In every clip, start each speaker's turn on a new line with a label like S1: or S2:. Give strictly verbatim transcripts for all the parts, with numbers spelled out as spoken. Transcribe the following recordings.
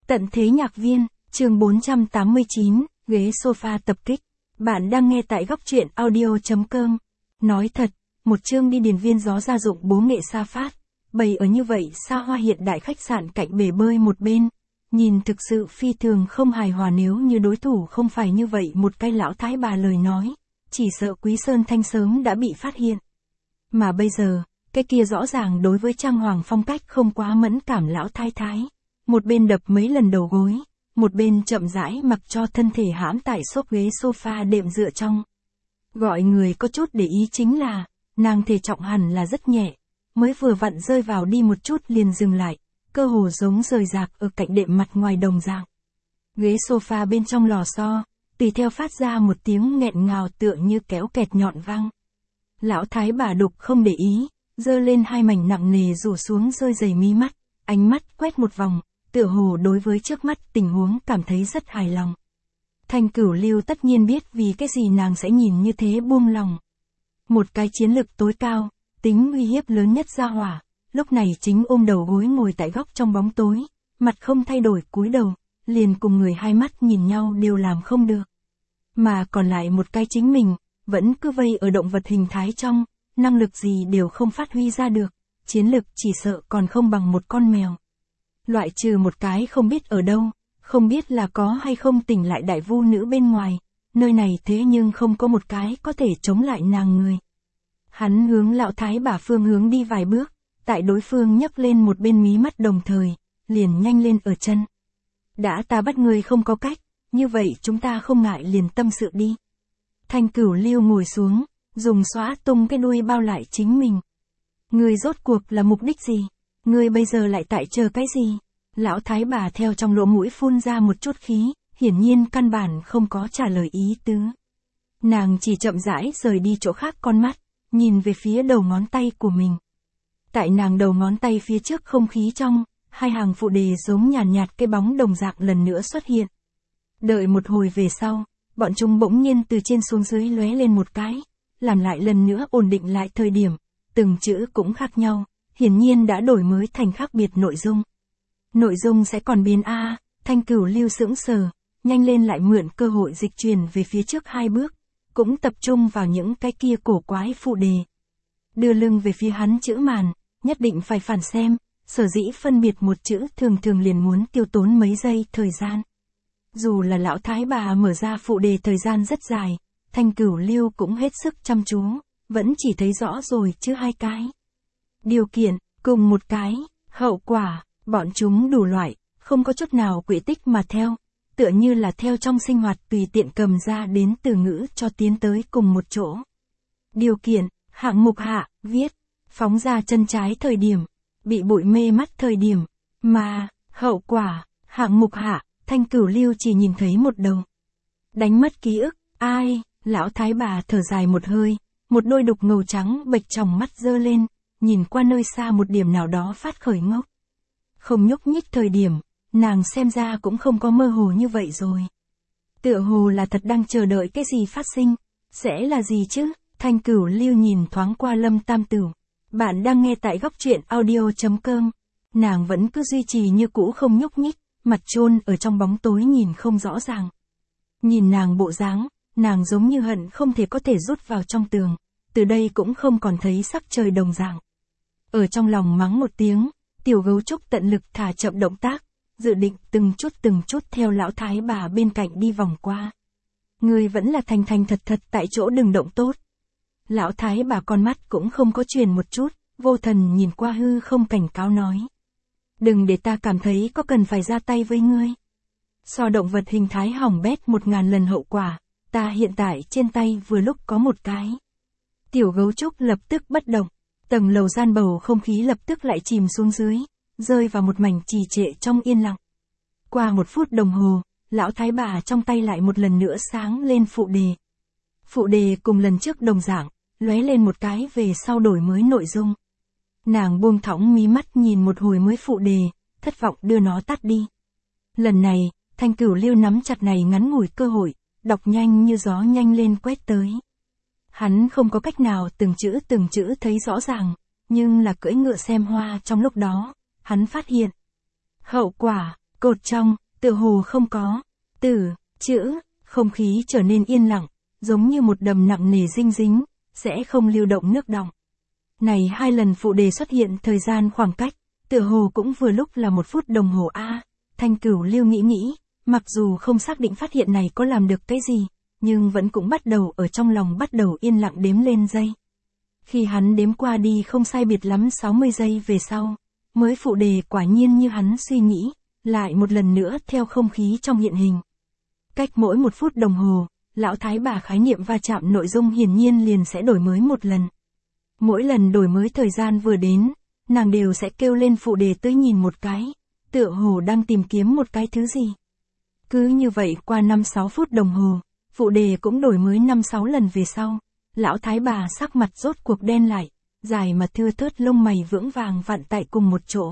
S1: Tận thế nhạc viên, chương bốn trăm tám mươi chín, ghế sofa tập kích. Bạn đang nghe tại góc truyện audio.com. Nói thật, một chương đi điền viên gió gia dụng bố nghệ sa phát, bày ở như vậy xa hoa hiện đại khách sạn cạnh bể bơi một bên. Nhìn thực sự phi thường không hài hòa, nếu như đối thủ không phải như vậy một cái lão thái bà lời nói, chỉ sợ Quý Sơn Thanh sớm đã bị phát hiện. Mà bây giờ, cái kia rõ ràng đối với trang hoàng phong cách không quá mẫn cảm lão thái thái. Một bên đập mấy lần đầu gối, một bên chậm rãi mặc cho thân thể hãm tại xốp ghế sofa đệm dựa trong. Gọi người có chút để ý chính là, nàng thể trọng hẳn là rất nhẹ, mới vừa vặn rơi vào đi một chút liền dừng lại, cơ hồ giống rời rạc ở cạnh đệm mặt ngoài đồng dạng. Ghế sofa bên trong lò xo, tùy theo phát ra một tiếng nghẹn ngào tựa như kéo kẹt nhọn vang. Lão thái bà đục không để ý, giơ lên hai mảnh nặng nề rủ xuống rơi dày mí mắt, ánh mắt quét một vòng, tựa hồ đối với trước mắt tình huống cảm thấy rất hài lòng. Thanh Cửu Lưu tất nhiên biết vì cái gì nàng sẽ nhìn như thế buông lòng. Một cái chiến lực tối cao, tính uy hiếp lớn nhất gia hỏa, lúc này chính ôm đầu gối ngồi tại góc trong bóng tối, mặt không thay đổi cúi đầu, liền cùng người hai mắt nhìn nhau đều làm không được. Mà còn lại một cái chính mình, vẫn cứ vây ở động vật hình thái trong, năng lực gì đều không phát huy ra được, chiến lực chỉ sợ còn không bằng một con mèo. Loại trừ một cái không biết ở đâu, không biết là có hay không tỉnh lại đại vu nữ bên ngoài, nơi này thế nhưng không có một cái có thể chống lại nàng người. Hắn hướng lão thái bà phương hướng đi vài bước, tại đối phương nhấc lên một bên mí mắt đồng thời, liền nhanh lên ở chân. Đã ta bắt người không có cách, như vậy chúng ta không ngại liền tâm sự đi. Thanh Cửu Lưu ngồi xuống, dùng xóa tung cái đuôi bao lại chính mình. Người rốt cuộc là mục đích gì? Người bây giờ lại tại chờ cái gì? Lão thái bà theo trong lỗ mũi phun ra một chút khí, hiển nhiên căn bản không có trả lời ý tứ. Nàng chỉ chậm rãi rời đi chỗ khác con mắt, nhìn về phía đầu ngón tay của mình. Tại nàng đầu ngón tay phía trước không khí trong, hai hàng phụ đề giống nhàn nhạt, nhạt cái bóng đồng dạng lần nữa xuất hiện. Đợi một hồi về sau, bọn chúng bỗng nhiên từ trên xuống dưới lóe lên một cái, làm lại lần nữa ổn định lại thời điểm, từng chữ cũng khác nhau, hiển nhiên đã đổi mới thành khác biệt nội dung. Nội dung sẽ còn biến a à, Thanh Cửu Lưu sững sờ, nhanh lên lại mượn cơ hội dịch chuyển về phía trước hai bước, cũng tập trung vào những cái kia cổ quái phụ đề. Đưa lưng về phía hắn chữ màn, nhất định phải phản xem, sở dĩ phân biệt một chữ thường thường liền muốn tiêu tốn mấy giây thời gian. Dù là lão thái bà mở ra phụ đề thời gian rất dài, Thanh Cửu Lưu cũng hết sức chăm chú, vẫn chỉ thấy rõ rồi chứ hai cái. Điều kiện, cùng một cái, hậu quả, bọn chúng đủ loại, không có chút nào quỹ tích mà theo, tựa như là theo trong sinh hoạt tùy tiện cầm ra đến từ ngữ cho tiến tới cùng một chỗ. Điều kiện, hạng mục hạ, viết, phóng ra chân trái thời điểm, bị bụi mê mắt thời điểm, mà, hậu quả, hạng mục hạ, Thanh Cửu Lưu chỉ nhìn thấy một đầu. Đánh mất ký ức, ai, lão thái bà thở dài một hơi, một đôi đục ngầu trắng bệch tròng mắt dơ lên, nhìn qua nơi xa một điểm nào đó phát khởi ngốc. Không nhúc nhích thời điểm, nàng xem ra cũng không có mơ hồ như vậy rồi. Tựa hồ là thật đang chờ đợi cái gì phát sinh, sẽ là gì chứ? Thanh Cửu Lưu nhìn thoáng qua Lâm Tam Tửu. Bạn đang nghe tại góc truyện audio.com. Nàng vẫn cứ duy trì như cũ không nhúc nhích, mặt chôn ở trong bóng tối nhìn không rõ ràng. Nhìn nàng bộ dáng, nàng giống như hận không thể có thể rút vào trong tường, từ đây cũng không còn thấy sắc trời đồng dạng. Ở trong lòng mắng một tiếng, tiểu gấu trúc tận lực thả chậm động tác, dự định từng chút từng chút theo lão thái bà bên cạnh đi vòng qua. Người vẫn là thành thành thật thật tại chỗ đừng động tốt. Lão thái bà con mắt cũng không có truyền một chút, vô thần nhìn qua hư không cảnh cáo nói. Đừng để ta cảm thấy có cần phải ra tay với ngươi. So động vật hình thái hỏng bét một ngàn lần hậu quả, ta hiện tại trên tay vừa lúc có một cái. Tiểu gấu trúc lập tức bất động, tầng lầu gian bầu không khí lập tức lại chìm xuống dưới, rơi vào một mảnh trì trệ trong yên lặng. Qua một phút đồng hồ, lão thái bà trong tay lại một lần nữa sáng lên phụ đề. Phụ đề cùng lần trước đồng dạng, lóe lên một cái về sau đổi mới nội dung. Nàng buông thõng mí mắt nhìn một hồi mới phụ đề, thất vọng đưa nó tắt đi. Lần này, Thanh Cửu Lưu nắm chặt này ngắn ngủi cơ hội, đọc nhanh như gió nhanh lên quét tới. Hắn không có cách nào từng chữ từng chữ thấy rõ ràng, nhưng là cưỡi ngựa xem hoa trong lúc đó, hắn phát hiện. Hậu quả, Cột trong, tựa hồ không có. Từ, chữ, không khí trở nên yên lặng, giống như một đầm nặng nề dinh dính, sẽ không lưu động nước đọng. Này hai lần phụ đề xuất hiện thời gian khoảng cách, tựa hồ cũng vừa lúc là một phút đồng hồ a. Thanh Cửu Lưu nghĩ nghĩ, mặc dù không xác định phát hiện này có làm được cái gì, nhưng vẫn cũng bắt đầu ở trong lòng bắt đầu yên lặng đếm lên giây. Khi hắn đếm qua đi không sai biệt lắm sáu mươi giây về sau, mới phụ đề quả nhiên như hắn suy nghĩ, lại một lần nữa theo không khí trong hiện hình. Cách mỗi một phút đồng hồ, lão thái bà khái niệm va chạm nội dung hiển nhiên liền sẽ đổi mới một lần. Mỗi lần đổi mới thời gian vừa đến, nàng đều sẽ kêu lên phụ đề tới nhìn một cái, tựa hồ đang tìm kiếm một cái thứ gì. Cứ như vậy qua năm sáu phút đồng hồ, phụ đề cũng đổi mới năm sáu lần về sau, lão thái bà sắc mặt rốt cuộc đen lại, dài mà thưa thớt lông mày vững vàng vặn tại cùng một chỗ.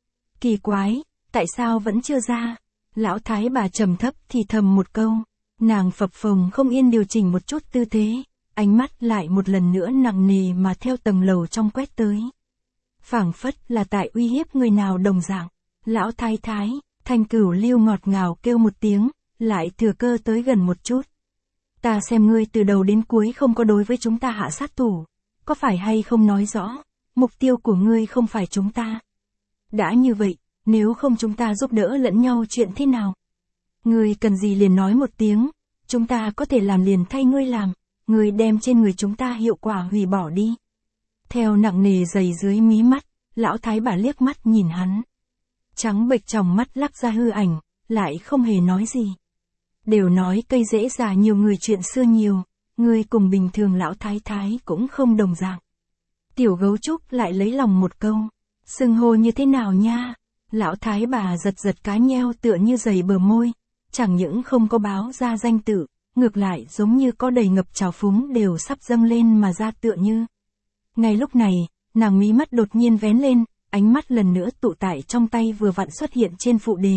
S1: Kỳ quái, tại sao vẫn chưa ra? Lão thái bà trầm thấp thì thầm một câu, nàng phập phồng không yên điều chỉnh một chút tư thế, ánh mắt lại một lần nữa nặng nề mà theo tầng lầu trong quét tới. Phảng phất là tại uy hiếp người nào đồng dạng. Lão thái thái, Thanh Cửu Lưu ngọt ngào kêu một tiếng, lại thừa cơ tới gần một chút. Ta xem ngươi từ đầu đến cuối không có đối với chúng ta hạ sát thủ, có phải hay không nói rõ, mục tiêu của ngươi không phải chúng ta. Đã như vậy, nếu không chúng ta giúp đỡ lẫn nhau chuyện thế nào? Ngươi cần gì liền nói một tiếng, chúng ta có thể làm liền thay ngươi làm, ngươi đem trên người chúng ta hiệu quả hủy bỏ đi. Theo nặng nề dày dưới mí mắt, lão thái bà liếc mắt nhìn hắn. Trắng bệch trong mắt lắc ra hư ảnh, lại không hề nói gì. Đều nói cây dễ già nhiều người chuyện xưa nhiều, ngươi cùng bình thường lão thái thái cũng không đồng dạng. Tiểu gấu trúc lại lấy lòng một câu, xưng hô như thế nào nha? Lão thái bà giật giật cái nheo tựa như dày bờ môi, chẳng những không có báo ra danh tự, ngược lại giống như có đầy ngập trào phúng đều sắp dâng lên mà ra tựa như. Ngay lúc này, nàng mí mắt đột nhiên vén lên, ánh mắt lần nữa tụ tại trong tay vừa vặn xuất hiện trên phụ đề.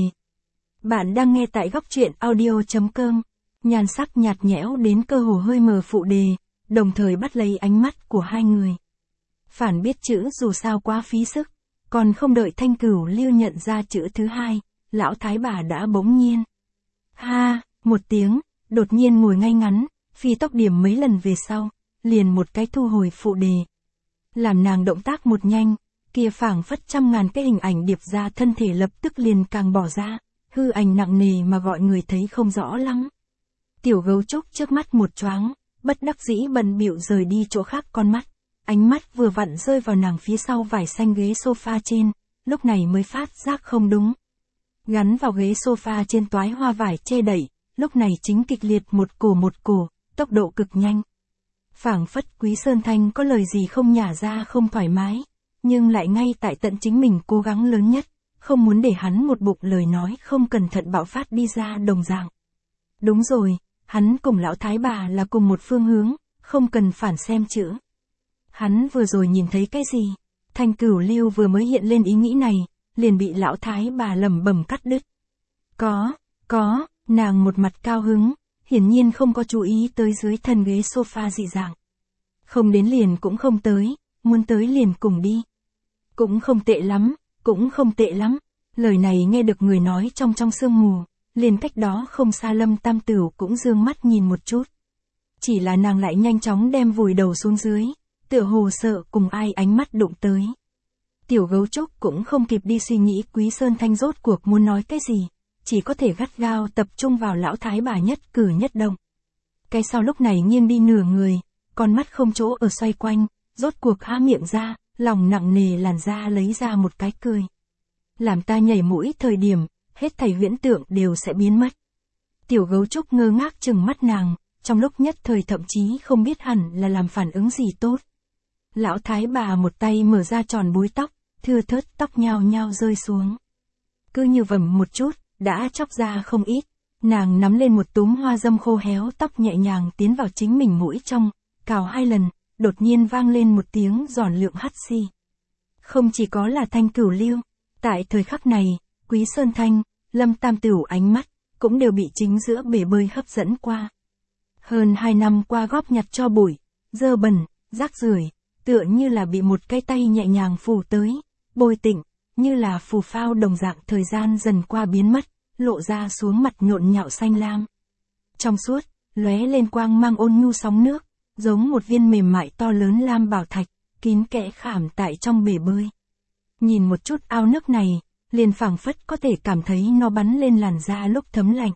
S1: Bạn đang nghe tại góc truyện audio chấm com, nhan sắc nhạt nhẽo đến cơ hồ hơi mờ phụ đề, đồng thời bắt lấy ánh mắt của hai người. Phản biết chữ dù sao quá phí sức, còn không đợi Thanh Cửu Lưu nhận ra chữ thứ hai, lão thái bà đã bỗng nhiên. Ha, một tiếng, đột nhiên ngồi ngay ngắn, phi tốc điểm mấy lần về sau, liền một cái thu hồi phụ đề. Làm nàng động tác một nhanh, kia phảng phất trăm ngàn cái hình ảnh điệp ra thân thể lập tức liền càng bỏ ra, hư ảnh nặng nề mà gọi người thấy không rõ lắm. Tiểu gấu trúc trước mắt một choáng, bất đắc dĩ bần bịu rời đi chỗ khác con mắt, ánh mắt vừa vặn rơi vào nàng phía sau vải xanh ghế sofa trên, lúc này mới phát giác không đúng. Gắn vào ghế sofa trên toái hoa vải che đậy, lúc này chính kịch liệt một cổ một cổ, tốc độ cực nhanh. Phảng phất Quý Sơn Thanh có lời gì không nhả ra không thoải mái, nhưng lại ngay tại tận chính mình cố gắng lớn nhất, không muốn để hắn một bụng lời nói không cẩn thận bạo phát đi ra đồng dạng. Đúng rồi, hắn cùng lão thái bà là cùng một phương hướng, không cần phản xem chữ. Hắn vừa rồi nhìn thấy cái gì? Thanh Cửu Lưu vừa mới hiện lên ý nghĩ này, liền bị lão thái bà lẩm bẩm cắt đứt. Có, có, nàng một mặt cao hứng, hiển nhiên không có chú ý tới dưới thân ghế sofa dị dạng. Không đến liền cũng không tới, muốn tới liền cùng đi. Cũng không tệ lắm, cũng không tệ lắm. Lời này nghe được người nói trong trong sương mù, liền cách đó không xa Lâm Tam Tửu cũng dương mắt nhìn một chút. Chỉ là nàng lại nhanh chóng đem vùi đầu xuống dưới, tựa hồ sợ cùng ai ánh mắt đụng tới. Tiểu gấu trúc cũng không kịp đi suy nghĩ Quý Sơn Thanh rốt cuộc muốn nói cái gì, chỉ có thể gắt gao tập trung vào lão thái bà nhất cử nhất động. Cái sau lúc này nghiêng đi nửa người, con mắt không chỗ ở xoay quanh, rốt cuộc há miệng ra, lòng nặng nề làn da lấy ra một cái cười. Làm ta nhảy mũi thời điểm, hết thảy huyễn tượng đều sẽ biến mất. Tiểu gấu trúc ngơ ngác chừng mắt nàng, trong lúc nhất thời thậm chí không biết hẳn là làm phản ứng gì tốt. Lão thái bà một tay mở ra tròn búi tóc, thưa thớt tóc nhao nhao rơi xuống. Cứ như vầm một chút, đã chóc ra không ít. Nàng nắm lên một túm hoa dâm khô héo tóc nhẹ nhàng tiến vào chính mình mũi trong, cào hai lần, đột nhiên vang lên một tiếng giòn lượng hắt xi. Không chỉ có là Thanh Cửu Lưu, tại thời khắc này, Quý Sơn Thanh, Lâm Tam Tửu ánh mắt, cũng đều bị chính giữa bể bơi hấp dẫn qua. Hơn hai năm qua góp nhặt cho bụi, dơ bẩn, rác rưởi, tựa như là bị một cái tay nhẹ nhàng phủ tới, bôi tịnh, như là phù phao đồng dạng thời gian dần qua biến mất, lộ ra xuống mặt nhộn nhạo xanh lam. Trong suốt, lóe lên quang mang ôn nhu sóng nước, giống một viên mềm mại to lớn lam bảo thạch, kín kẽ khảm tại trong bể bơi. Nhìn một chút ao nước này, liền phảng phất có thể cảm thấy nó bắn lên làn da lúc thấm lạnh.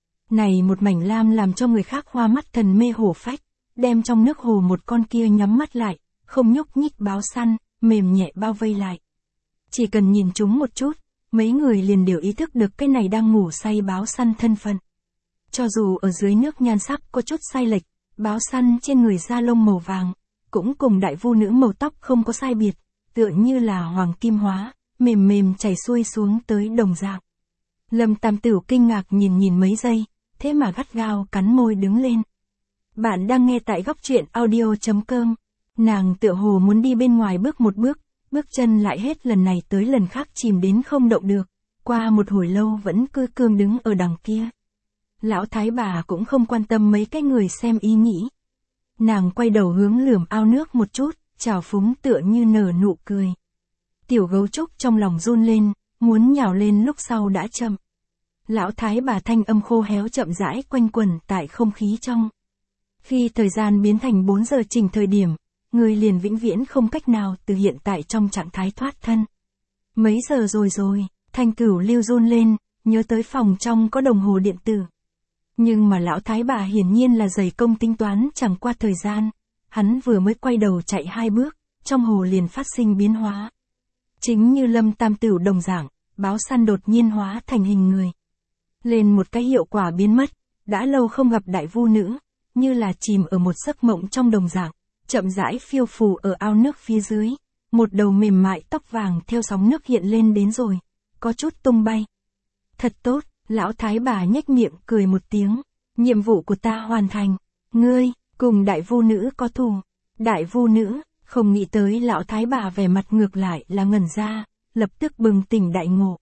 S1: Này một mảnh lam làm cho người khác hoa mắt thần mê hổ phách, đem trong nước hồ một con kia nhắm mắt lại, không nhúc nhích báo săn, mềm nhẹ bao vây lại. Chỉ cần nhìn chúng một chút, mấy người liền đều ý thức được cái này đang ngủ say báo săn thân phận. Cho dù ở dưới nước nhan sắc có chút sai lệch, báo săn trên người da lông màu vàng, cũng cùng đại vu nữ màu tóc không có sai biệt, tựa như là hoàng kim hóa, mềm mềm chảy xuôi xuống tới đồng dạng. Lâm Tam Tửu kinh ngạc nhìn nhìn mấy giây, thế mà gắt gao cắn môi đứng lên. Bạn đang nghe tại góc truyện audio chấm com. Nàng tựa hồ muốn đi bên ngoài bước một bước, bước chân lại hết lần này tới lần khác chìm đến không động được, qua một hồi lâu vẫn cứ cương đứng ở đằng kia. Lão thái bà cũng không quan tâm mấy cái người xem ý nghĩ. Nàng quay đầu hướng lườm ao nước một chút, trào phúng tựa như nở nụ cười. Tiểu gấu trúc trong lòng run lên, muốn nhào lên lúc sau đã chậm. Lão thái bà thanh âm khô héo chậm rãi quanh quẩn tại không khí trong. Khi thời gian biến thành bốn giờ chỉnh thời điểm, người liền vĩnh viễn không cách nào từ hiện tại trong trạng thái thoát thân. Mấy giờ rồi rồi, Thanh Cửu Lưu run lên, nhớ tới phòng trong có đồng hồ điện tử. Nhưng mà lão thái bà hiển nhiên là dày công tính toán chẳng qua thời gian, hắn vừa mới quay đầu chạy hai bước, trong hồ liền phát sinh biến hóa. Chính như Lâm Tam Tửu đồng dạng, báo săn đột nhiên hóa thành hình người. Lên một cái hiệu quả biến mất, đã lâu không gặp đại vu nữ, như là chìm ở một giấc mộng trong đồng dạng, chậm rãi phiêu phù ở ao nước phía dưới, một đầu mềm mại tóc vàng theo sóng nước hiện lên đến rồi, có chút tung bay. Thật tốt, lão thái bà nhếch miệng cười một tiếng, nhiệm vụ của ta hoàn thành, ngươi, cùng đại vu nữ có thù. Đại vu nữ, không nghĩ tới lão thái bà vẻ mặt ngược lại là ngẩn ra, lập tức bừng tỉnh đại ngộ.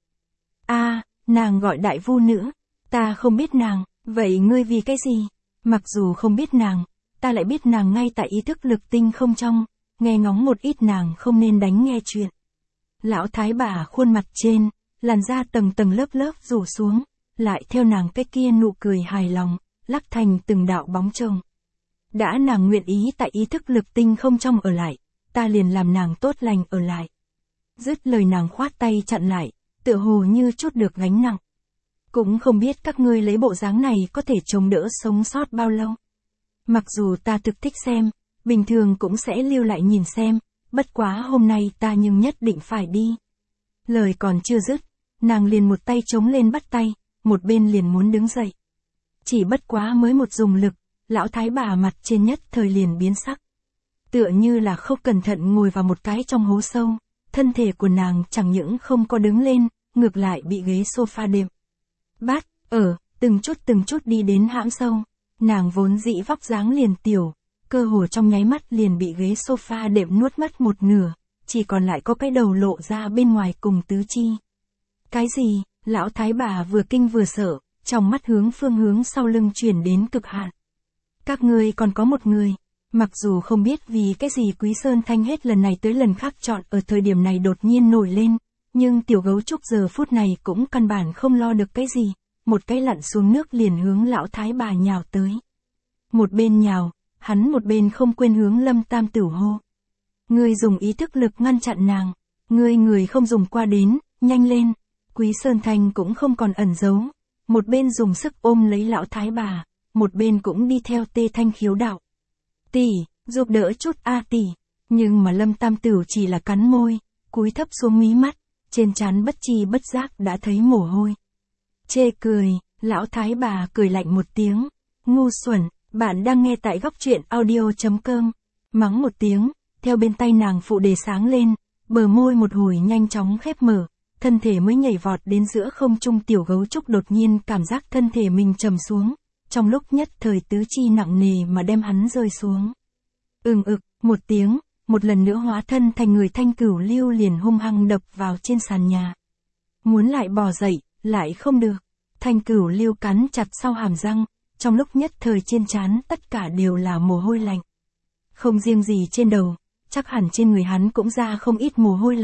S1: A, nàng gọi đại vu nữ, ta không biết nàng, vậy ngươi vì cái gì? Mặc dù không biết nàng, ta lại biết nàng ngay tại ý thức lực tinh không trong, nghe ngóng một ít nàng không nên đánh nghe chuyện. Lão thái bà khuôn mặt trên, làn da tầng tầng lớp lớp rủ xuống, lại theo nàng cái kia nụ cười hài lòng, lắc thành từng đạo bóng chồng. Đã nàng nguyện ý tại ý thức lực tinh không trong ở lại, ta liền làm nàng tốt lành ở lại. Dứt lời nàng khoát tay chặn lại, tựa hồ như chút được gánh nặng. Cũng không biết các ngươi lấy bộ dáng này có thể chống đỡ sống sót bao lâu. Mặc dù ta thực thích xem, bình thường cũng sẽ lưu lại nhìn xem, bất quá hôm nay ta nhưng nhất định phải đi. Lời còn chưa dứt, nàng liền một tay chống lên bắt tay, một bên liền muốn đứng dậy. Chỉ bất quá mới một dùng lực, lão thái bà mặt trên nhất thời liền biến sắc. Tựa như là không cẩn thận ngồi vào một cái trong hố sâu, thân thể của nàng chẳng những không có đứng lên, ngược lại bị ghế sofa đệm. Bát, ở, từng chút từng chút đi đến hãm sâu, nàng vốn dĩ vóc dáng liền tiểu, cơ hồ trong nháy mắt liền bị ghế sofa đệm nuốt mất một nửa, chỉ còn lại có cái đầu lộ ra bên ngoài cùng tứ chi. Cái gì? Lão thái bà vừa kinh vừa sợ, trong mắt hướng phương hướng sau lưng chuyển đến cực hạn. Các ngươi còn có một người, mặc dù không biết vì cái gì Quý Sơn Thanh hết lần này tới lần khác chọn ở thời điểm này đột nhiên nổi lên, nhưng tiểu gấu trúc giờ phút này cũng căn bản không lo được cái gì, một cái lặn xuống nước liền hướng lão thái bà nhào tới. Một bên nhào, hắn một bên không quên hướng Lâm Tam Tửu hô. Ngươi dùng ý thức lực ngăn chặn nàng, ngươi người không dùng qua đến, nhanh lên. Quý Sơn Thanh cũng không còn ẩn giấu, một bên dùng sức ôm lấy lão thái bà, một bên cũng đi theo Tê Thanh khiếu đạo. Tỷ, giúp đỡ chút a tỷ, nhưng mà Lâm Tam Tửu chỉ là cắn môi, cúi thấp xuống mí mắt, trên trán bất chi bất giác đã thấy mồ hôi. Chê cười, lão thái bà cười lạnh một tiếng, ngu xuẩn, bạn đang nghe tại góc truyện audio chấm com, mắng một tiếng, theo bên tay nàng phụ đề sáng lên, bờ môi một hồi nhanh chóng khép mở, thân thể mới nhảy vọt đến giữa không trung. Tiểu gấu trúc đột nhiên cảm giác thân thể mình trầm xuống, trong lúc nhất thời tứ chi nặng nề mà đem hắn rơi xuống. Ừng ực, một tiếng, một lần nữa hóa thân thành người. Thanh Cửu Lưu liền hung hăng đập vào trên sàn nhà. Muốn lại bò dậy, lại không được. Thanh Cửu Lưu cắn chặt sau hàm răng, trong lúc nhất thời trên trán tất cả đều là mồ hôi lạnh. Không riêng gì trên đầu, chắc hẳn trên người hắn cũng ra không ít mồ hôi lạnh,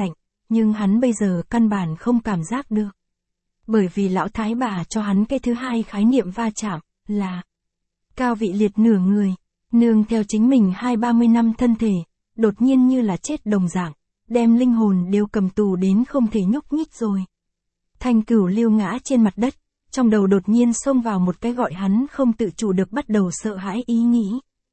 S1: nhưng hắn bây giờ căn bản không cảm giác được. Bởi vì lão thái bà cho hắn cái thứ hai khái niệm va chạm, là cao vị liệt nửa người, nương theo chính mình hai ba mươi năm thân thể, đột nhiên như là chết đồng dạng, đem linh hồn đều cầm tù đến không thể nhúc nhích rồi. Thanh Cửu Lưu ngã trên mặt đất, trong đầu đột nhiên xông vào một cái gọi hắn không tự chủ được bắt đầu sợ hãi ý nghĩ.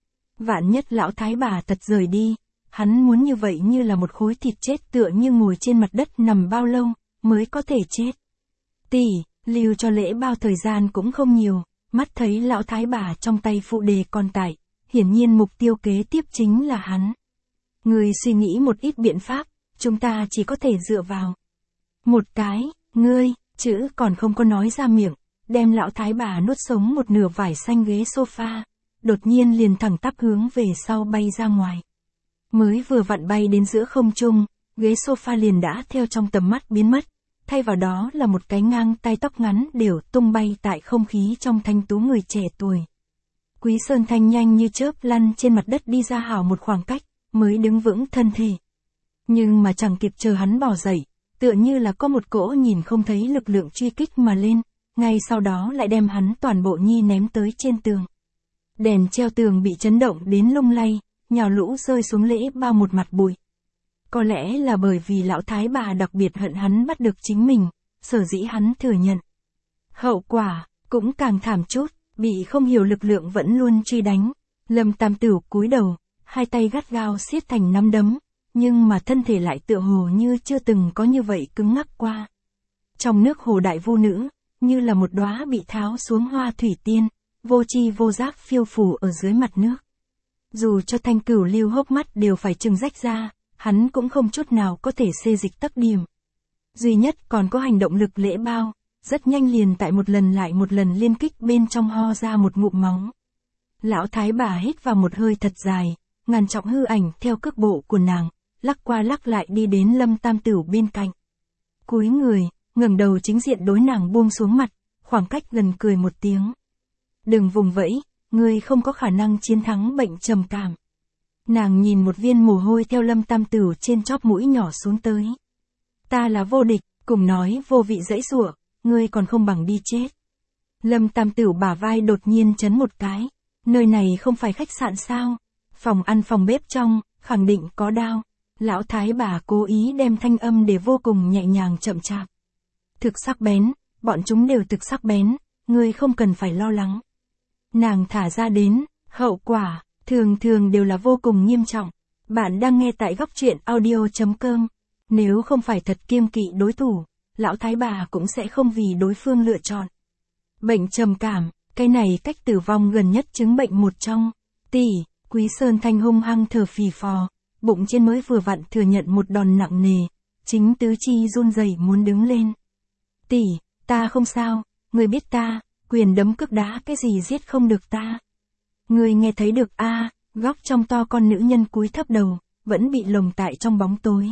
S1: Vạn nhất lão thái bà thật rời đi, hắn muốn như vậy như là một khối thịt chết tựa như ngồi trên mặt đất nằm bao lâu, mới có thể chết. Tỷ, lưu cho lễ bao thời gian cũng không nhiều, mắt thấy lão thái bà trong tay phụ đề còn tại, hiển nhiên mục tiêu kế tiếp chính là hắn. Người suy nghĩ một ít biện pháp, chúng ta chỉ có thể dựa vào. Một cái, ngươi, chữ còn không có nói ra miệng, đem lão thái bà nuốt sống một nửa vải xanh ghế sofa, đột nhiên liền thẳng tắp hướng về sau bay ra ngoài. Mới vừa vặn bay đến giữa không trung, ghế sofa liền đã theo trong tầm mắt biến mất, thay vào đó là một cái ngang tai tóc ngắn đều tung bay tại không khí trong thanh tú người trẻ tuổi. Quý Sơn Thanh nhanh như chớp lăn trên mặt đất đi ra hảo một khoảng cách, mới đứng vững thân thể. Nhưng mà chẳng kịp chờ hắn bò dậy, tựa như là có một cỗ nhìn không thấy lực lượng truy kích mà lên, ngay sau đó lại đem hắn toàn bộ nhi ném tới trên tường. Đèn treo tường bị chấn động đến lung lay, nhào lũ rơi xuống lễ bao một mặt bụi. Có lẽ là bởi vì lão thái bà đặc biệt hận hắn bắt được chính mình, sở dĩ hắn thừa nhận. Hậu quả, cũng càng thảm chút, bị không hiểu lực lượng vẫn luôn truy đánh. Lâm Tam Tửu cúi đầu, hai tay gắt gao siết thành nắm đấm, nhưng mà thân thể lại tựa hồ như chưa từng có như vậy cứng ngắc qua. Trong nước hồ đại vô nữ, như là một đóa bị tháo xuống hoa thủy tiên, vô tri vô giác phiêu phù ở dưới mặt nước. Dù cho Thanh Cửu Lưu hốc mắt đều phải trừng rách ra, hắn cũng không chút nào có thể xê dịch tắc điểm. Duy nhất còn có hành động lực lễ bao, rất nhanh liền tại một lần lại một lần liên kích bên trong ho ra một ngụm máu. Lão thái bà hít vào một hơi thật dài, ngàn trọng hư ảnh theo cước bộ của nàng, lắc qua lắc lại đi đến Lâm Tam Tửu bên cạnh. Cúi người, ngẩng đầu chính diện đối nàng buông xuống mặt, khoảng cách gần cười một tiếng. Đừng vùng vẫy, ngươi không có khả năng chiến thắng bệnh trầm cảm. Nàng nhìn một viên mồ hôi theo Lâm Tam Tửu trên chóp mũi nhỏ xuống tới. Ta là vô địch, cùng nói vô vị dãy giụa, ngươi còn không bằng đi chết. Lâm Tam Tửu bả vai đột nhiên chấn một cái. Nơi này không phải khách sạn sao? Phòng ăn phòng bếp trong, khẳng định có đao. Lão thái bà cố ý đem thanh âm để vô cùng nhẹ nhàng chậm chạp. Thực sắc bén, bọn chúng đều thực sắc bén, ngươi không cần phải lo lắng. Nàng thả ra đến, hậu quả, thường thường đều là vô cùng nghiêm trọng. Bạn đang nghe tại góc truyện audio chấm com. Nếu không phải thật kiêng kỵ đối thủ, lão thái bà cũng sẽ không vì đối phương lựa chọn. Bệnh trầm cảm, cái này cách tử vong gần nhất chứng bệnh một trong. Tỷ, Quý Sơn Thanh hung hăng thở phì phò, bụng trên mới vừa vặn thừa nhận một đòn nặng nề, chính tứ chi run rẩy muốn đứng lên. Tỷ, ta không sao, người biết ta, quyền đấm cước đá cái gì giết không được ta. Người nghe thấy được a? À, góc trong to con nữ nhân cúi thấp đầu, vẫn bị lồng tại trong bóng tối.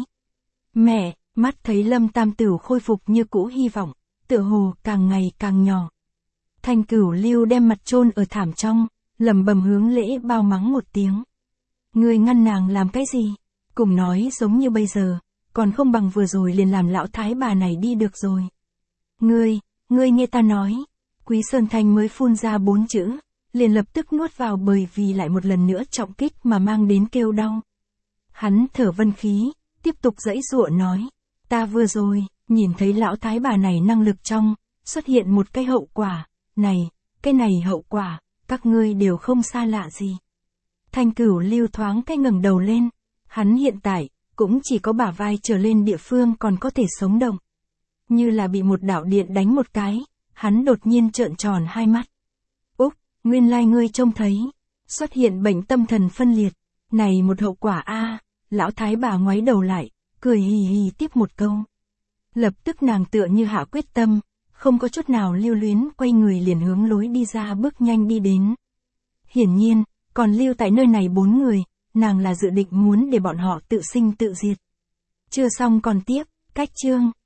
S1: Mẹ, mắt thấy Lâm Tam Tửu khôi phục như cũ hy vọng, tựa hồ càng ngày càng nhỏ. Thanh Cửu Lưu đem mặt chôn ở thảm trong, lẩm bẩm hướng lễ bao mắng một tiếng. Ngươi ngăn nàng làm cái gì? Cùng nói giống như bây giờ, còn không bằng vừa rồi liền làm lão thái bà này đi được rồi. Ngươi, ngươi nghe ta nói. Quý Sơn Thanh mới phun ra bốn chữ, liền lập tức nuốt vào bởi vì lại một lần nữa trọng kích mà mang đến kêu đau. Hắn thở vân khí, tiếp tục giãy giụa nói, ta vừa rồi, nhìn thấy lão thái bà này năng lực trong, xuất hiện một cái hậu quả, này, cái này hậu quả, các ngươi đều không xa lạ gì. Thanh Cửu Lưu thoáng cái ngẩng đầu lên, hắn hiện tại, cũng chỉ có bả vai trở lên địa phương còn có thể sống động. Như là bị một đạo điện đánh một cái, hắn đột nhiên trợn tròn hai mắt. Úc, nguyên lai ngươi trông thấy, xuất hiện bệnh tâm thần phân liệt, này một hậu quả a. Lão thái bà ngoái đầu lại, cười hì hì tiếp một câu. Lập tức nàng tựa như hạ quyết tâm, không có chút nào lưu luyến quay người liền hướng lối đi ra bước nhanh đi đến. Hiển nhiên, còn lưu tại nơi này bốn người, nàng là dự định muốn để bọn họ tự sinh tự diệt. Chưa xong còn tiếp, cách chương.